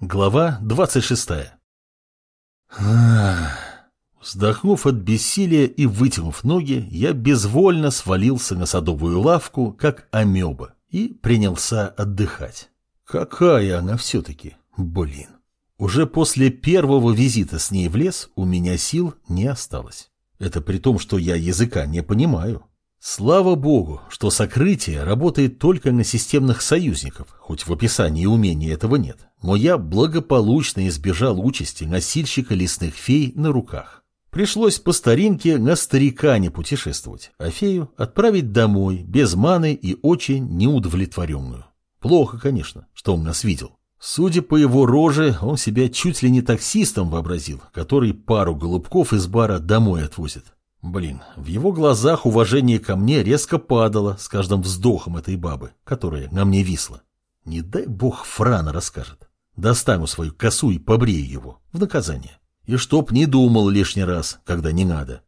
Глава 26. Вздохнув от бессилия и вытянув ноги, я безвольно свалился на садовую лавку, как амеба, и принялся отдыхать. Какая она все-таки, блин. Уже после первого визита с ней в лес у меня сил не осталось. Это при том, что я языка не понимаю. Слава богу, что сокрытие работает только на системных союзников, хоть в описании умения этого нет. Но я благополучно избежал участи носильщика лесных фей на руках. Пришлось по старинке на старикане путешествовать, а фею отправить домой без маны и очень неудовлетворенную. Плохо, конечно, что он нас видел. Судя по его роже, он себя чуть ли не таксистом вообразил, который пару голубков из бара домой отвозит. Блин, в его глазах уважение ко мне резко падало с каждым вздохом этой бабы, которая на мне висла. Не дай бог Франа расскажет. Достану свою косу и побрею его в наказание. И чтоб не думал лишний раз, когда не надо.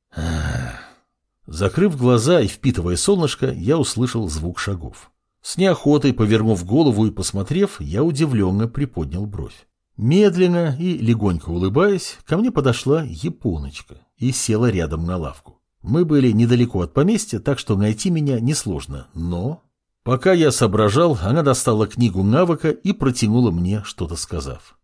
Закрыв глаза и впитывая солнышко, я услышал звук шагов. С неохотой повернув голову и посмотрев, я удивленно приподнял бровь. Медленно и легонько улыбаясь, ко мне подошла японочка и села рядом на лавку. Мы были недалеко от поместья, так что найти меня несложно, но... Пока я соображал, она достала книгу навыка и протянула мне, что-то сказав.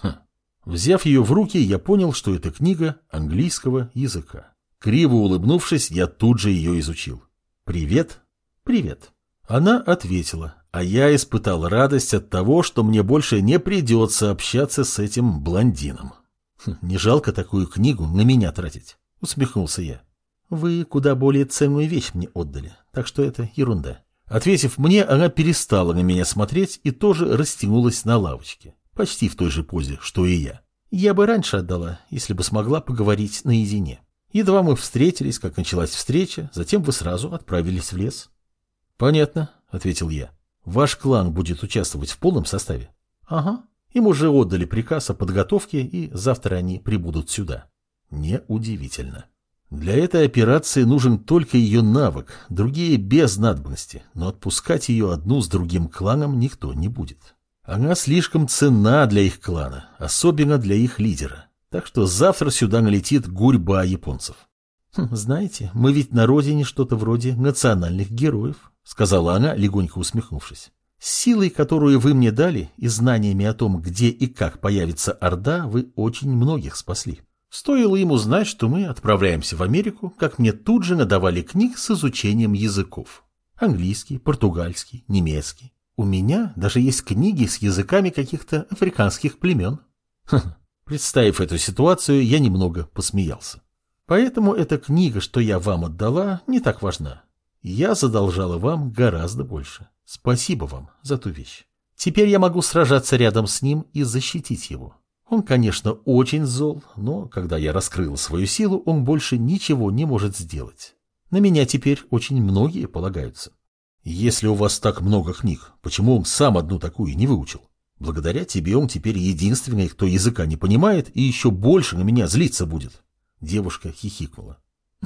Взяв ее в руки, я понял, что это книга английского языка. Криво улыбнувшись, я тут же ее изучил. «Привет?» «Привет». Она ответила, а я испытал радость от того, что мне больше не придется общаться с этим блондином. «Не жалко такую книгу на меня тратить», — усмехнулся я. «Вы куда более ценную вещь мне отдали, так что это ерунда». Ответив мне, она перестала на меня смотреть и тоже растянулась на лавочке, почти в той же позе, что и я. Я бы раньше отдала, если бы смогла поговорить наедине. Едва мы встретились, как началась встреча, затем вы сразу отправились в лес. «Понятно», — ответил я. «Ваш клан будет участвовать в полном составе?» «Ага. Им уже отдали приказ о подготовке, и завтра они прибудут сюда». Неудивительно. Для этой операции нужен только ее навык, другие без надобности, но отпускать ее одну с другим кланом никто не будет. Она слишком ценна для их клана, особенно для их лидера. Так что завтра сюда налетит гурьба японцев. «Знаете, мы ведь на родине что-то вроде национальных героев», — сказала она, легонько усмехнувшись. «С силой, которую вы мне дали, и знаниями о том, где и как появится Орда, вы очень многих спасли. Стоило ему знать, что мы отправляемся в Америку, как мне тут же надавали книг с изучением языков. Английский, португальский, немецкий. У меня даже есть книги с языками каких-то африканских племен». Представив эту ситуацию, я немного посмеялся. «Поэтому эта книга, что я вам отдала, не так важна. Я задолжала вам гораздо больше. Спасибо вам за ту вещь. Теперь я могу сражаться рядом с ним и защитить его. Он, конечно, очень зол, но когда я раскрыл свою силу, он больше ничего не может сделать. На меня теперь очень многие полагаются. Если у вас так много книг, почему он сам одну такую не выучил? Благодаря тебе он теперь единственный, кто языка не понимает и еще больше на меня злиться будет». Девушка хихикнула.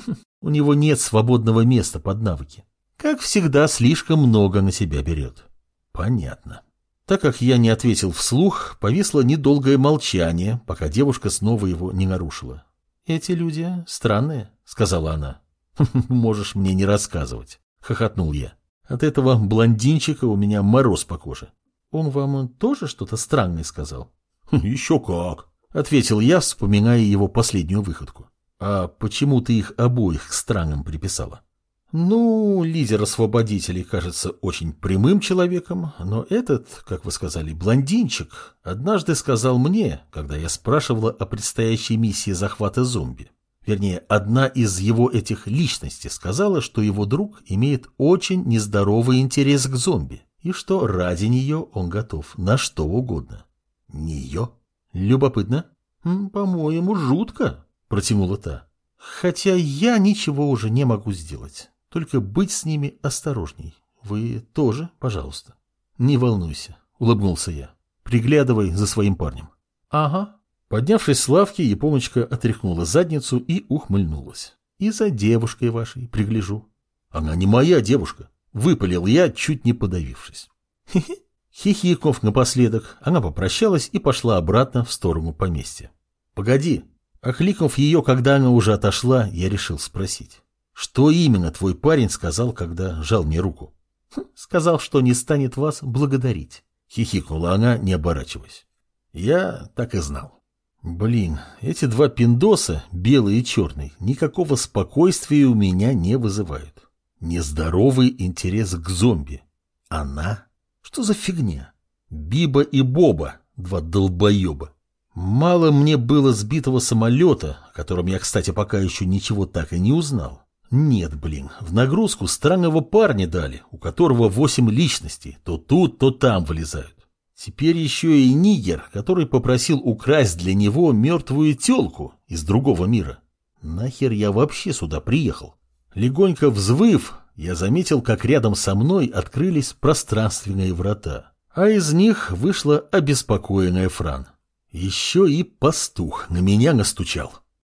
«У него нет свободного места под навыки. Как всегда, слишком много на себя берет». «Понятно». Так как я не ответил вслух, повисло недолгое молчание, пока девушка снова его не нарушила. «Эти люди странные», — сказала она. «Можешь мне не рассказывать», — хохотнул я. «От этого блондинчика у меня мороз по коже». «Он вам тоже что-то странное сказал?» «Еще как», — ответил я, вспоминая его последнюю выходку. «А почему ты их обоих к странным приписала?» «Ну, лидер освободителей кажется очень прямым человеком, но этот, как вы сказали, блондинчик, однажды сказал мне, когда я спрашивала о предстоящей миссии захвата зомби. Вернее, одна из его этих личностей сказала, что его друг имеет очень нездоровый интерес к зомби, и что ради нее он готов на что угодно». «Нее? Любопытно?» «По-моему, жутко», — протянула та. «Хотя я ничего уже не могу сделать. Только быть с ними осторожней. Вы тоже, пожалуйста». «Не волнуйся», — улыбнулся я. «Приглядывай за своим парнем». «Ага». Поднявшись с лавки, японочка отряхнула задницу и ухмыльнулась. «И за девушкой вашей пригляжу». «Она не моя девушка», — выпалил я, чуть не подавившись. «Хе-хе», — Хихикнув напоследок, она попрощалась и пошла обратно в сторону поместья. «Погоди!» Окликнув ее, когда она уже отошла, я решил спросить. «Что именно твой парень сказал, когда жал мне руку?» «Сказал, что не станет вас благодарить», — хихикнула она, не оборачиваясь. Я так и знал. Блин, эти два пиндоса, белый и черный, никакого спокойствия у меня не вызывают. Нездоровый интерес к зомби. Она? Что за фигня? Биба и Боба, два долбоеба. Мало мне было сбитого самолета, о котором я, кстати, пока еще ничего так и не узнал. Нет, блин, в нагрузку странного парня дали, у которого 8 личностей, то тут, то там вылезают. Теперь еще и нигер, который попросил украсть для него мертвую телку из другого мира. Нахер я вообще сюда приехал? Легонько взвыв, я заметил, как рядом со мной открылись пространственные врата, а из них вышла обеспокоенная Фран. Еще и пастух на меня настучал.